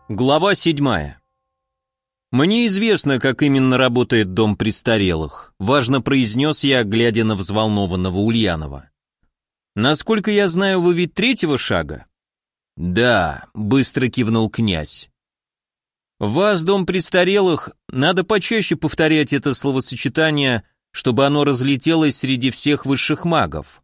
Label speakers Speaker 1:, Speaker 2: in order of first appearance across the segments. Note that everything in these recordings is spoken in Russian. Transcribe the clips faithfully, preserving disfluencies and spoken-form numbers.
Speaker 1: Глава седьмая. «Мне известно, как именно работает дом престарелых», — важно произнес я, глядя на взволнованного Ульянова. «Насколько я знаю, вы ведь третьего шага?» «Да», — быстро кивнул князь. «Вас, дом престарелых, надо почаще повторять это словосочетание, чтобы оно разлетелось среди всех высших магов.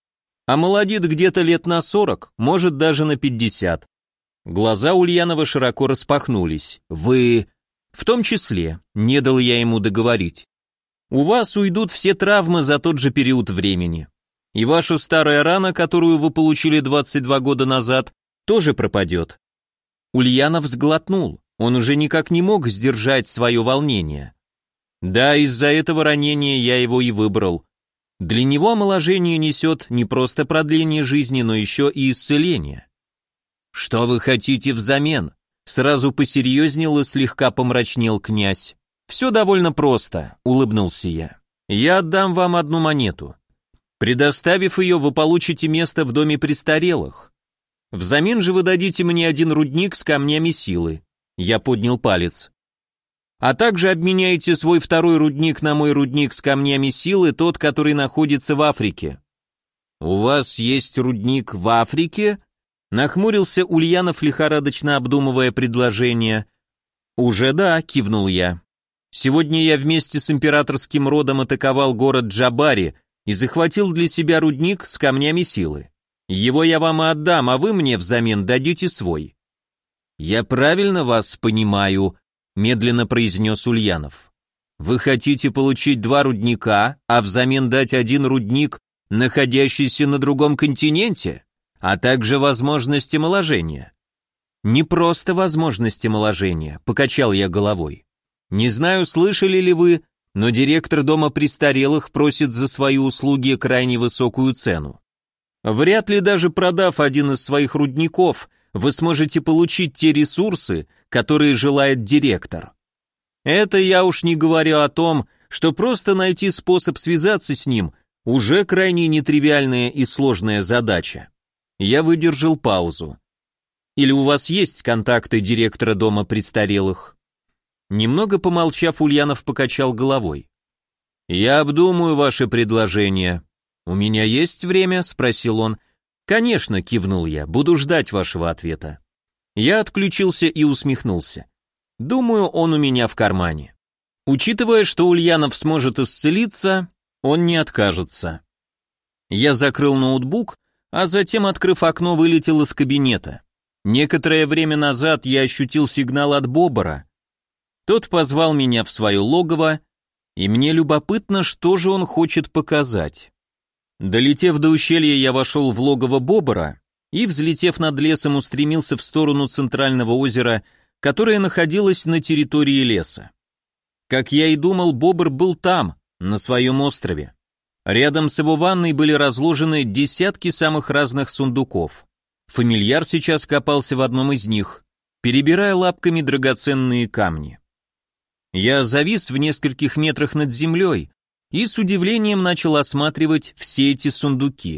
Speaker 1: А молодит где-то лет на сорок, может даже на пятьдесят». Глаза Ульянова широко распахнулись. «Вы...» «В том числе», — не дал я ему договорить. «У вас уйдут все травмы за тот же период времени. И ваша старая рана, которую вы получили двадцать два года назад, тоже пропадет». Ульянов сглотнул, он уже никак не мог сдержать свое волнение. Да, из-за этого ранения я его и выбрал. Для него омоложение несет не просто продление жизни, но еще и исцеление. «Что вы хотите взамен?» Сразу посерьезнел и слегка помрачнел князь. «Все довольно просто», — улыбнулся я. «Я отдам вам одну монету. Предоставив ее, вы получите место в доме престарелых. Взамен же вы дадите мне один рудник с камнями силы». Я поднял палец. «А также обменяете свой второй рудник на мой рудник с камнями силы, тот, который находится в Африке». «У вас есть рудник в Африке?» Нахмурился Ульянов, лихорадочно обдумывая предложение. «Уже да», — кивнул я. «Сегодня я вместе с императорским родом атаковал город Джабари и захватил для себя рудник с камнями силы. Его я вам и отдам, а вы мне взамен дадите свой». «Я правильно вас понимаю», — медленно произнес Ульянов. «Вы хотите получить два рудника, а взамен дать один рудник, находящийся на другом континенте? А также возможность омоложения». «Не просто возможность омоложения», — покачал я головой. «Не знаю, слышали ли вы, но директор дома престарелых просит за свои услуги крайне высокую цену. Вряд ли даже продав один из своих рудников, вы сможете получить те ресурсы, которые желает директор. Это я уж не говорю о том, что просто найти способ связаться с ним уже крайне нетривиальная и сложная задача». Я выдержал паузу. «Или у вас есть контакты директора дома престарелых?» Немного помолчав, Ульянов покачал головой. «Я обдумаю ваше предложение. У меня есть время?» — спросил он. «Конечно», — кивнул я, — «буду ждать вашего ответа». Я отключился и усмехнулся. Думаю, он у меня в кармане. Учитывая, что Ульянов сможет исцелиться, он не откажется. Я закрыл ноутбук, а затем, открыв окно, вылетел из кабинета. Некоторое время назад я ощутил сигнал от Бобора. Тот позвал меня в свое логово, и мне любопытно, что же он хочет показать. Долетев до ущелья, я вошел в логово Бобора и, взлетев над лесом, устремился в сторону центрального озера, которое находилось на территории леса. Как я и думал, Бобр был там, на своем острове. Рядом с его ванной были разложены десятки самых разных сундуков. Фамильяр сейчас копался в одном из них, перебирая лапками драгоценные камни. Я завис в нескольких метрах над землей и с удивлением начал осматривать все эти сундуки.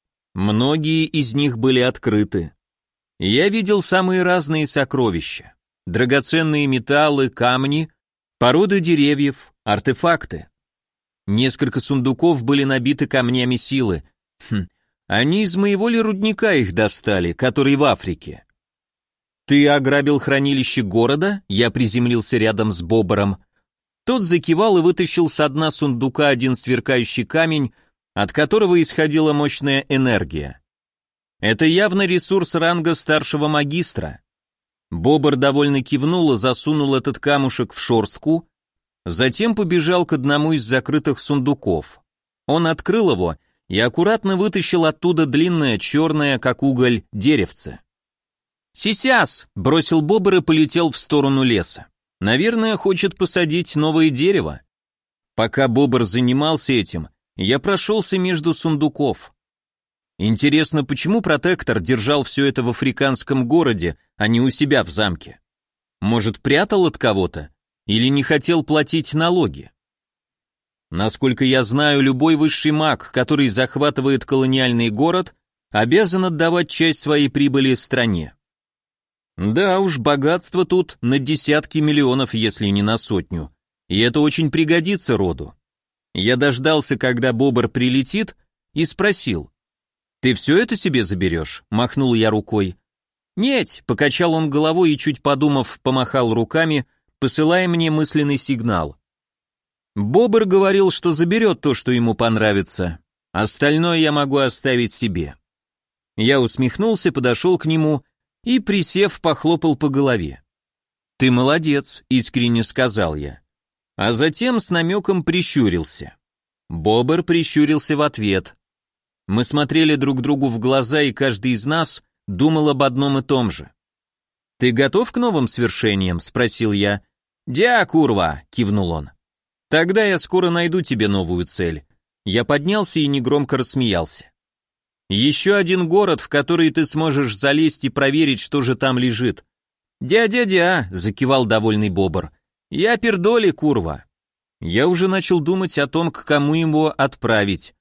Speaker 1: Многие из них были открыты. Я видел самые разные сокровища: драгоценные металлы, камни, породы деревьев, артефакты. Несколько сундуков были набиты камнями силы. Хм, они из моего ли рудника их достали, который в Африке? «Ты ограбил хранилище города?» Я приземлился рядом с Бобором. Тот закивал и вытащил со дна сундука один сверкающий камень, от которого исходила мощная энергия. Это явно ресурс ранга старшего магистра. Бобор довольно кивнул и засунул этот камушек в шорстку, затем побежал к одному из закрытых сундуков. Он открыл его и аккуратно вытащил оттуда длинное, черное, как уголь, деревце. «Сисяс!» — бросил Бобр и полетел в сторону леса. «Наверное, хочет посадить новое дерево». Пока Бобр занимался этим, я прошелся между сундуков. Интересно, почему протектор держал все это в африканском городе, а не у себя в замке? Может, прятал от кого-то? Или не хотел платить налоги? Насколько я знаю, любой высший маг, который захватывает колониальный город, обязан отдавать часть своей прибыли стране. Да уж, богатство тут на десятки миллионов, если не на сотню. И это очень пригодится роду. Я дождался, когда бобр прилетит, и спросил. «Ты все это себе заберешь?» — махнул я рукой. «Нет», — покачал он головой и, чуть подумав, помахал руками, посылая мне мысленный сигнал. Бобр говорил, что заберет то, что ему понравится. Остальное я могу оставить себе. Я усмехнулся, подошел к нему и, присев, похлопал по голове. «Ты молодец», — искренне сказал я. А затем с намеком прищурился. Бобр прищурился в ответ. Мы смотрели друг другу в глаза, и каждый из нас думал об одном и том же. «Ты готов к новым свершениям?» — спросил я. «Дя, курва!» — кивнул он. «Тогда я скоро найду тебе новую цель». Я поднялся и негромко рассмеялся. «Еще один город, в который ты сможешь залезть и проверить, что же там лежит». «Дя-дя-дя!» — закивал довольный бобр. «Я пердоли, курва». Я уже начал думать о том, к кому его отправить.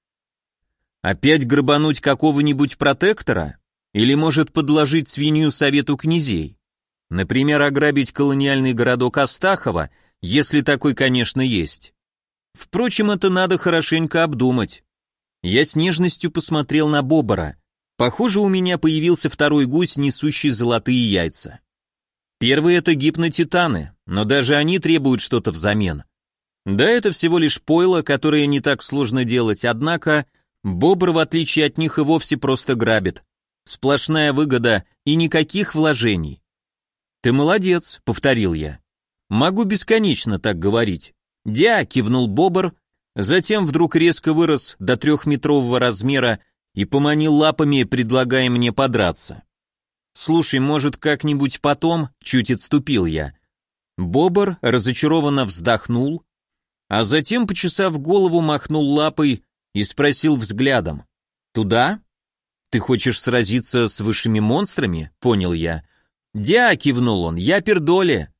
Speaker 1: Опять грабануть какого-нибудь протектора? Или, может, подложить свинью совету князей? Например, ограбить колониальный городок Астахова, если такой, конечно, есть. Впрочем, это надо хорошенько обдумать. Я с нежностью посмотрел на бобра. Похоже, у меня появился второй гусь, несущий золотые яйца. Первые — это гипнотитаны, но даже они требуют что-то взамен. Да, это всего лишь пойло, которое не так сложно делать, однако бобр, в отличие от них, и вовсе просто грабит. Сплошная выгода и никаких вложений. «Ты молодец», — повторил я. «Могу бесконечно так говорить». «Дя», — кивнул бобр, затем вдруг резко вырос до трехметрового размера и поманил лапами, предлагая мне подраться. «Слушай, может, как-нибудь потом?» — чуть отступил я. Бобр разочарованно вздохнул, а затем, почесав голову, махнул лапой и спросил взглядом. «Туда? Ты хочешь сразиться с высшими монстрами?» — понял я. «Дя», — кивнул он, — «я пердоле».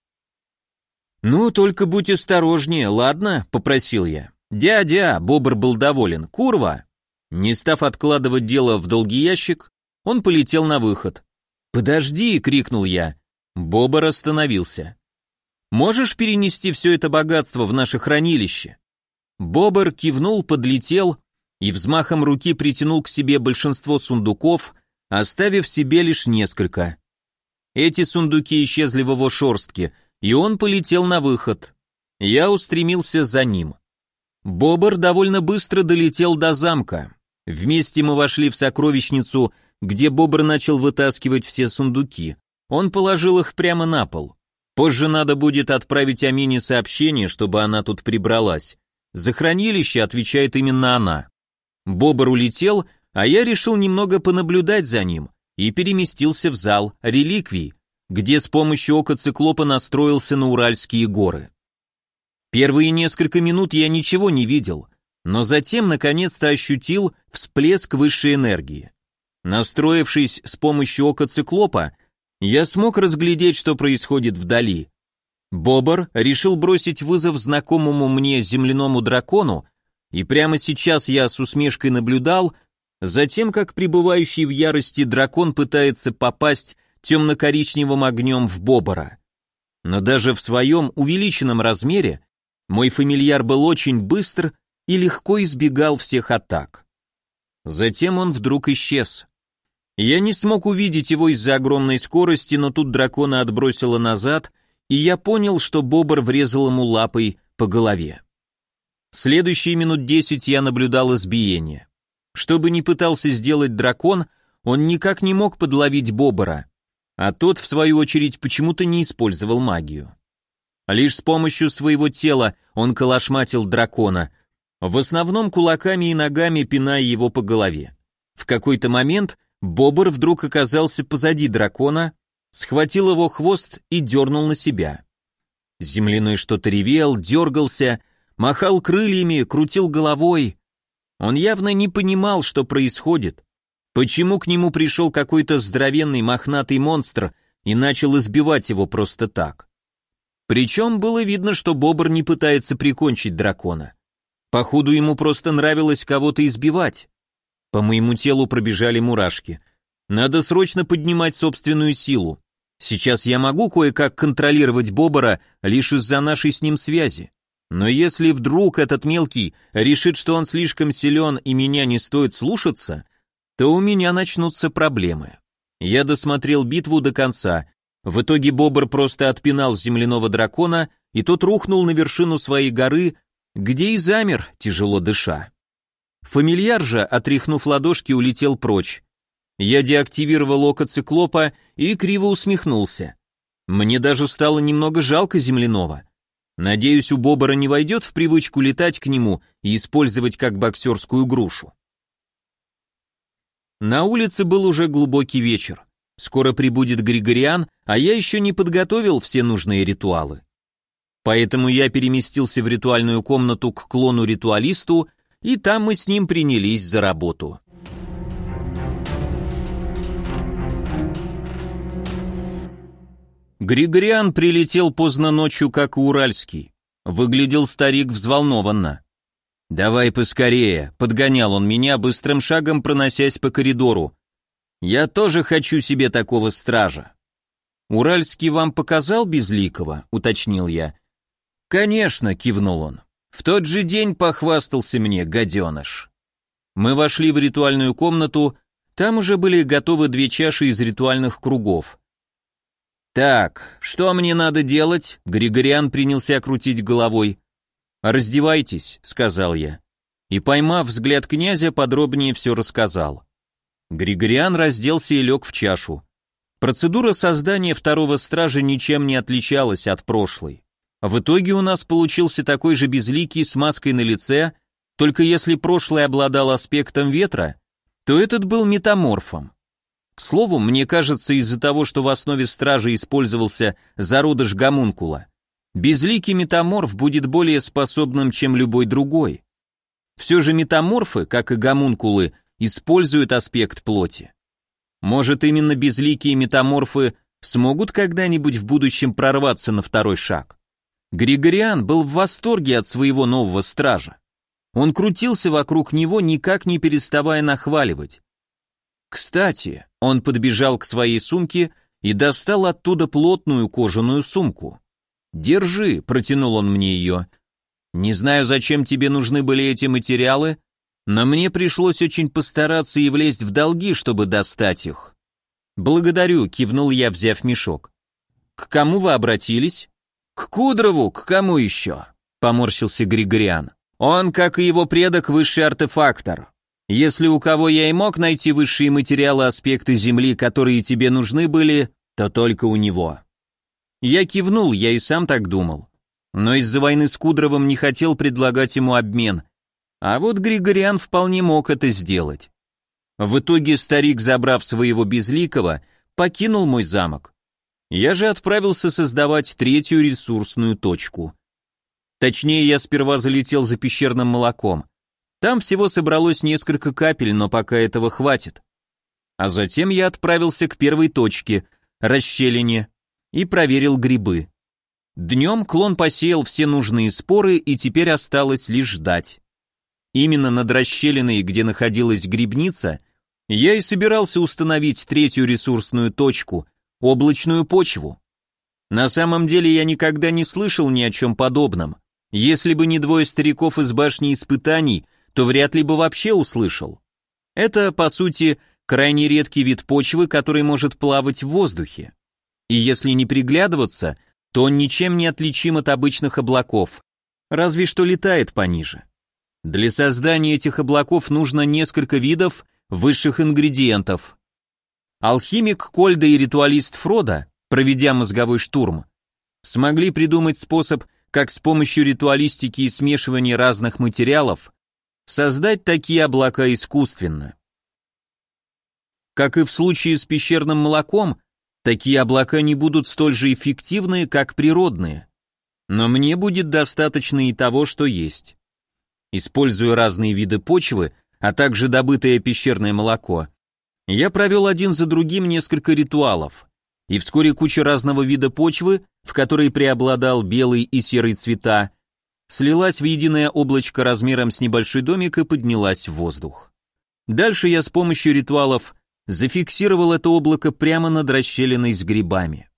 Speaker 1: «Ну, только будь осторожнее, ладно?» — попросил я. «Дя-дя», — бобр был доволен, — «курва». Не став откладывать дело в долгий ящик, он полетел на выход. «Подожди!» — крикнул я. Бобр остановился. «Можешь перенести все это богатство в наше хранилище?» Бобр кивнул, подлетел и взмахом руки притянул к себе большинство сундуков, оставив себе лишь несколько. Эти сундуки исчезли в его шорстке, и он полетел на выход. Я устремился за ним. Бобр довольно быстро долетел до замка. Вместе мы вошли в сокровищницу, где бобр начал вытаскивать все сундуки. Он положил их прямо на пол. Позже надо будет отправить Амине сообщение, чтобы она тут прибралась. За хранилище отвечает именно она. Бобр улетел, а я решил немного понаблюдать за ним и переместился в зал реликвий, где с помощью ока циклопа настроился на Уральские горы. Первые несколько минут я ничего не видел, но затем наконец-то ощутил всплеск высшей энергии. Настроившись с помощью ока циклопа, я смог разглядеть, что происходит вдали. Бобр решил бросить вызов знакомому мне земляному дракону, и прямо сейчас я с усмешкой наблюдал за тем, как пребывающий в ярости дракон пытается попасть темно-коричневым огнем в бобра. Но даже в своем увеличенном размере мой фамильяр был очень быстр и легко избегал всех атак. Затем он вдруг исчез. Я не смог увидеть его из-за огромной скорости, но тут дракона отбросило назад, и я понял, что бобр врезал ему лапой по голове. Следующие минут десять я наблюдал избиение. Что бы ни пытался сделать дракон, он никак не мог подловить бобра, а тот, в свою очередь, почему-то не использовал магию. Лишь с помощью своего тела он калашматил дракона, в основном кулаками и ногами пиная его по голове. В какой-то момент бобр вдруг оказался позади дракона, схватил его хвост и дернул на себя. Земляной что-то ревел, дергался, махал крыльями, крутил головой. Он явно не понимал, что происходит, почему к нему пришел какой-то здоровенный мохнатый монстр и начал избивать его просто так. Причем было видно, что бобр не пытается прикончить дракона. Походу, ему просто нравилось кого-то избивать. По моему телу пробежали мурашки. Надо срочно поднимать собственную силу. Сейчас я могу кое-как контролировать Бобора лишь из-за нашей с ним связи. Но если вдруг этот мелкий решит, что он слишком силен и меня не стоит слушаться, то у меня начнутся проблемы. Я досмотрел битву до конца. В итоге Бобр просто отпинал земляного дракона, и тот рухнул на вершину своей горы, где и замер, тяжело дыша. Фамильяр же, отряхнув ладошки, улетел прочь. Я деактивировал око циклопа и криво усмехнулся. Мне даже стало немного жалко земляного. Надеюсь, у Бобора не войдет в привычку летать к нему и использовать как боксерскую грушу. На улице был уже глубокий вечер. Скоро прибудет Григориан, а я еще не подготовил все нужные ритуалы. Поэтому я переместился в ритуальную комнату к клону-ритуалисту, и там мы с ним принялись за работу. Григориан прилетел поздно ночью, как и Уральский. Выглядел старик взволнованно. «Давай поскорее», — подгонял он меня, быстрым шагом проносясь по коридору. «Я тоже хочу себе такого стража». «Уральский вам показал Безликого?» — уточнил я. «Конечно», — кивнул он. «В тот же день похвастался мне, гаденыш». Мы вошли в ритуальную комнату, там уже были готовы две чаши из ритуальных кругов. «Так, что мне надо делать?» — Григориан принялся крутить головой. «Раздевайтесь», — сказал я. И, поймав взгляд князя, подробнее все рассказал. Григориан разделся и лег в чашу. Процедура создания второго стража ничем не отличалась от прошлой. В итоге у нас получился такой же безликий с маской на лице, только если прошлый обладал аспектом ветра, то этот был метаморфом. К слову, мне кажется, из-за того, что в основе стража использовался зародыш гомункула, безликий метаморф будет более способным, чем любой другой. Все же метаморфы, как и гомункулы, используют аспект плоти. Может, именно безликие метаморфы смогут когда-нибудь в будущем прорваться на второй шаг? Григориан был в восторге от своего нового стража. Он крутился вокруг него, никак не переставая нахваливать. Кстати, он подбежал к своей сумке и достал оттуда плотную кожаную сумку. «Держи», — протянул он мне ее. «Не знаю, зачем тебе нужны были эти материалы, но мне пришлось очень постараться и влезть в долги, чтобы достать их». «Благодарю», — кивнул я, взяв мешок. «К кому вы обратились?» «К Кудрову, к кому еще?» — поморщился Григориан. «Он, как и его предок, высший артефактор. Если у кого я и мог найти высшие материалы аспекты Земли, которые тебе нужны были, то только у него». Я кивнул, я и сам так думал. Но из-за войны с Кудровым не хотел предлагать ему обмен. А вот Григориан вполне мог это сделать. В итоге старик, забрав своего безликого, покинул мой замок. Я же отправился создавать третью ресурсную точку. Точнее, я сперва залетел за пещерным молоком. Там всего собралось несколько капель, но пока этого хватит. А затем я отправился к первой точке, расщелине, и проверил грибы. Днем клон посеял все нужные споры, и теперь осталось лишь ждать. Именно над расщелиной, где находилась грибница, я и собирался установить третью ресурсную точку, облачную почву. На самом деле я никогда не слышал ни о чем подобном. Если бы не двое стариков из башни испытаний, то вряд ли бы вообще услышал. Это, по сути, крайне редкий вид почвы, который может плавать в воздухе. И если не приглядываться, то он ничем не отличим от обычных облаков, разве что летает пониже. Для создания этих облаков нужно несколько видов высших ингредиентов. Алхимик Кольда и ритуалист Фрода, проведя мозговой штурм, смогли придумать способ, как с помощью ритуалистики и смешивания разных материалов создать такие облака искусственно. Как и в случае с пещерным молоком, такие облака не будут столь же эффективны, как природные. Но мне будет достаточно и того, что есть. Используя разные виды почвы, а также добытое пещерное молоко, я провел один за другим несколько ритуалов, и вскоре куча разного вида почвы, в которой преобладал белый и серый цвета, слилась в единое облачко размером с небольшой домик и поднялась в воздух. Дальше я с помощью ритуалов зафиксировал это облако прямо над расщелиной с грибами.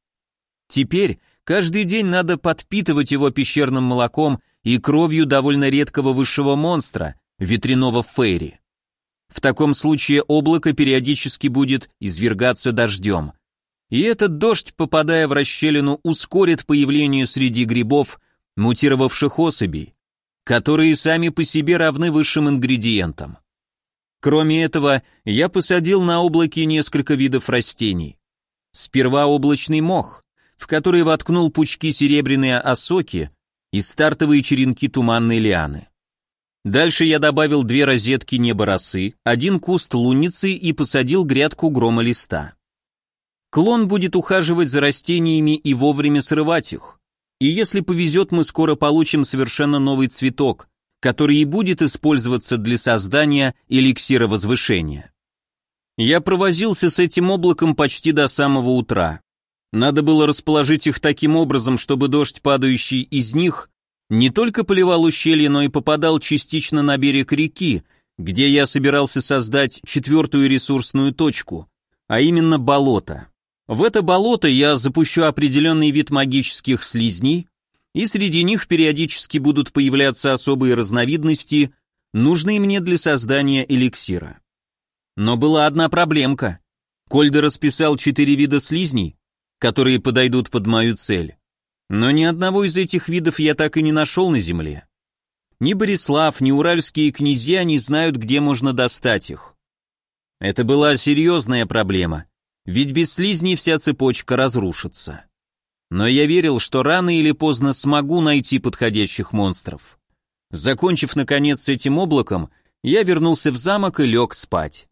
Speaker 1: Теперь каждый день надо подпитывать его пещерным молоком и кровью довольно редкого высшего монстра, ветряного фейри. В таком случае облако периодически будет извергаться дождем. И этот дождь, попадая в расщелину, ускорит появление среди грибов мутировавших особей, которые сами по себе равны высшим ингредиентам. Кроме этого, я посадил на облаке несколько видов растений. Сперва облачный мох, в который воткнул пучки серебряной осоки и стартовые черенки туманной лианы. Дальше я добавил две розетки неборосы, один куст луницы и посадил грядку громолиста. Клон будет ухаживать за растениями и вовремя срывать их. И если повезет, мы скоро получим совершенно новый цветок, который и будет использоваться для создания эликсира возвышения. Я провозился с этим облаком почти до самого утра. Надо было расположить их таким образом, чтобы дождь, падающий из них, не только поливал ущелье, но и попадал частично на берег реки, где я собирался создать четвертую ресурсную точку, а именно болото. В это болото я запущу определенный вид магических слизней, и среди них периодически будут появляться особые разновидности, нужные мне для создания эликсира. Но была одна проблемка. Кольда расписал четыре вида слизней, которые подойдут под мою цель. Но ни одного из этих видов я так и не нашел на земле. Ни Борислав, ни уральские князья не знают, где можно достать их. Это была серьезная проблема, ведь без слизней вся цепочка разрушится. Но я верил, что рано или поздно смогу найти подходящих монстров. Закончив, наконец, с этим облаком, я вернулся в замок и лег спать.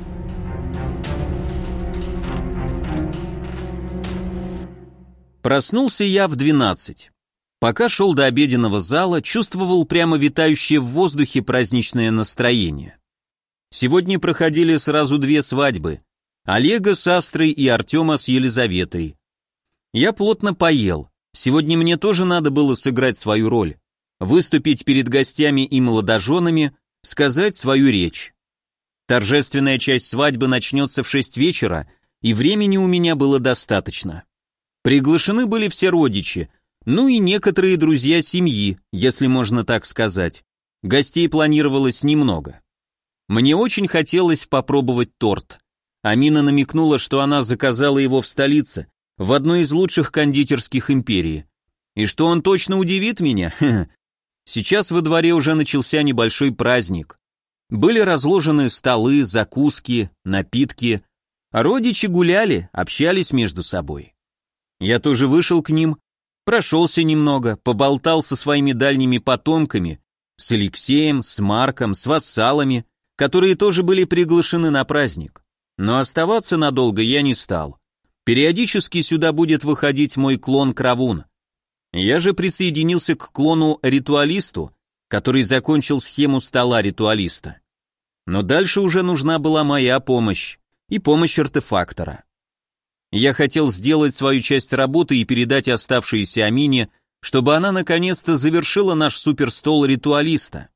Speaker 1: Проснулся я в двенадцать. Пока шел до обеденного зала, чувствовал прямо витающее в воздухе праздничное настроение. Сегодня проходили сразу две свадьбы. Олега с Астрой и Артема с Елизаветой. Я плотно поел. Сегодня мне тоже надо было сыграть свою роль. Выступить перед гостями и молодоженами, сказать свою речь. Торжественная часть свадьбы начнется в шесть вечера, и времени у меня было достаточно. Приглашены были все родичи, ну и некоторые друзья семьи, если можно так сказать. Гостей планировалось немного. Мне очень хотелось попробовать торт. Амина намекнула, что она заказала его в столице, в одной из лучших кондитерских империи. И что он точно удивит меня? Сейчас во дворе уже начался небольшой праздник. Были разложены столы, закуски, напитки. Родичи гуляли, общались между собой. Я тоже вышел к ним, прошелся немного, поболтал со своими дальними потомками, с Алексеем, с Марком, с вассалами, которые тоже были приглашены на праздник. Но оставаться надолго я не стал. Периодически сюда будет выходить мой клон Кравун. Я же присоединился к клону-ритуалисту, который закончил схему стола ритуалиста. Но дальше уже нужна была моя помощь и помощь артефактора. Я хотел сделать свою часть работы и передать оставшиеся Амине, чтобы она наконец-то завершила наш суперстол ритуалиста.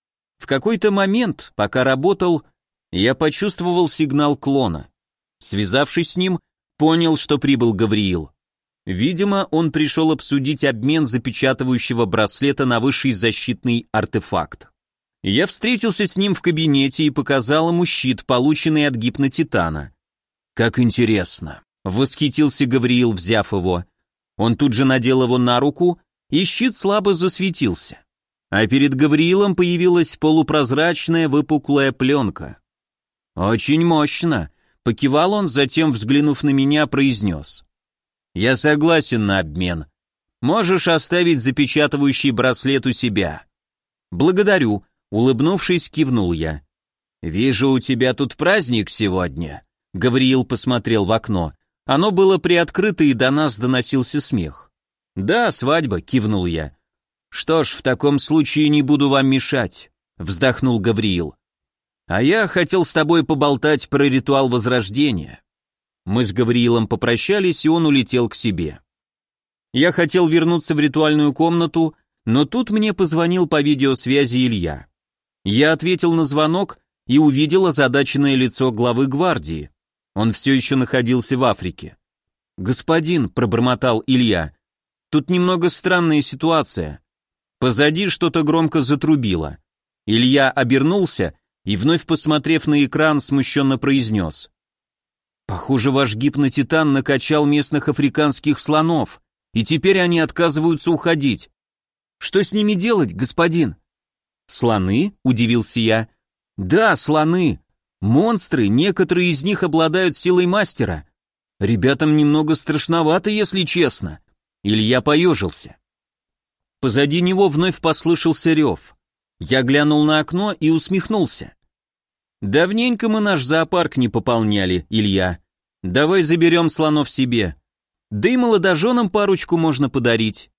Speaker 1: В какой-то момент, пока работал, я почувствовал сигнал клона. Связавшись с ним, понял, что прибыл Гавриил. Видимо, он пришел обсудить обмен запечатывающего браслета на высший защитный артефакт. Я встретился с ним в кабинете и показал ему щит, полученный от гипнотитана. «Как интересно!» — восхитился Гавриил, взяв его. Он тут же надел его на руку, и щит слабо засветился. А перед Гавриилом появилась полупрозрачная выпуклая пленка. «Очень мощно!» — покивал он, затем, взглянув на меня, произнес. «Я согласен на обмен. Можешь оставить запечатывающий браслет у себя». «Благодарю», — улыбнувшись, кивнул я. «Вижу, у тебя тут праздник сегодня», — Гавриил посмотрел в окно. Оно было приоткрыто, и до нас доносился смех. «Да, свадьба», — кивнул я. «Что ж, в таком случае не буду вам мешать», — вздохнул Гавриил. «А я хотел с тобой поболтать про ритуал возрождения». Мы с Гавриилом попрощались, и он улетел к себе. Я хотел вернуться в ритуальную комнату, но тут мне позвонил по видеосвязи Илья. Я ответил на звонок и увидел озадаченное лицо главы гвардии. Он все еще находился в Африке. «Господин», — пробормотал Илья, — «тут немного странная ситуация». Позади что-то громко затрубило. Илья обернулся и, вновь посмотрев на экран, смущенно произнес: «Похоже, ваш гипнотитан накачал местных африканских слонов, и теперь они отказываются уходить. Что с ними делать, господин?» «Слоны?» — удивился я. «Да, слоны. Монстры, некоторые из них обладают силой мастера. Ребятам немного страшновато, если честно». Илья поежился. Позади него вновь послышался рев. Я глянул на окно и усмехнулся. «Давненько мы наш зоопарк не пополняли, Илья. Давай заберем слонов себе. Да и молодоженам парочку можно подарить».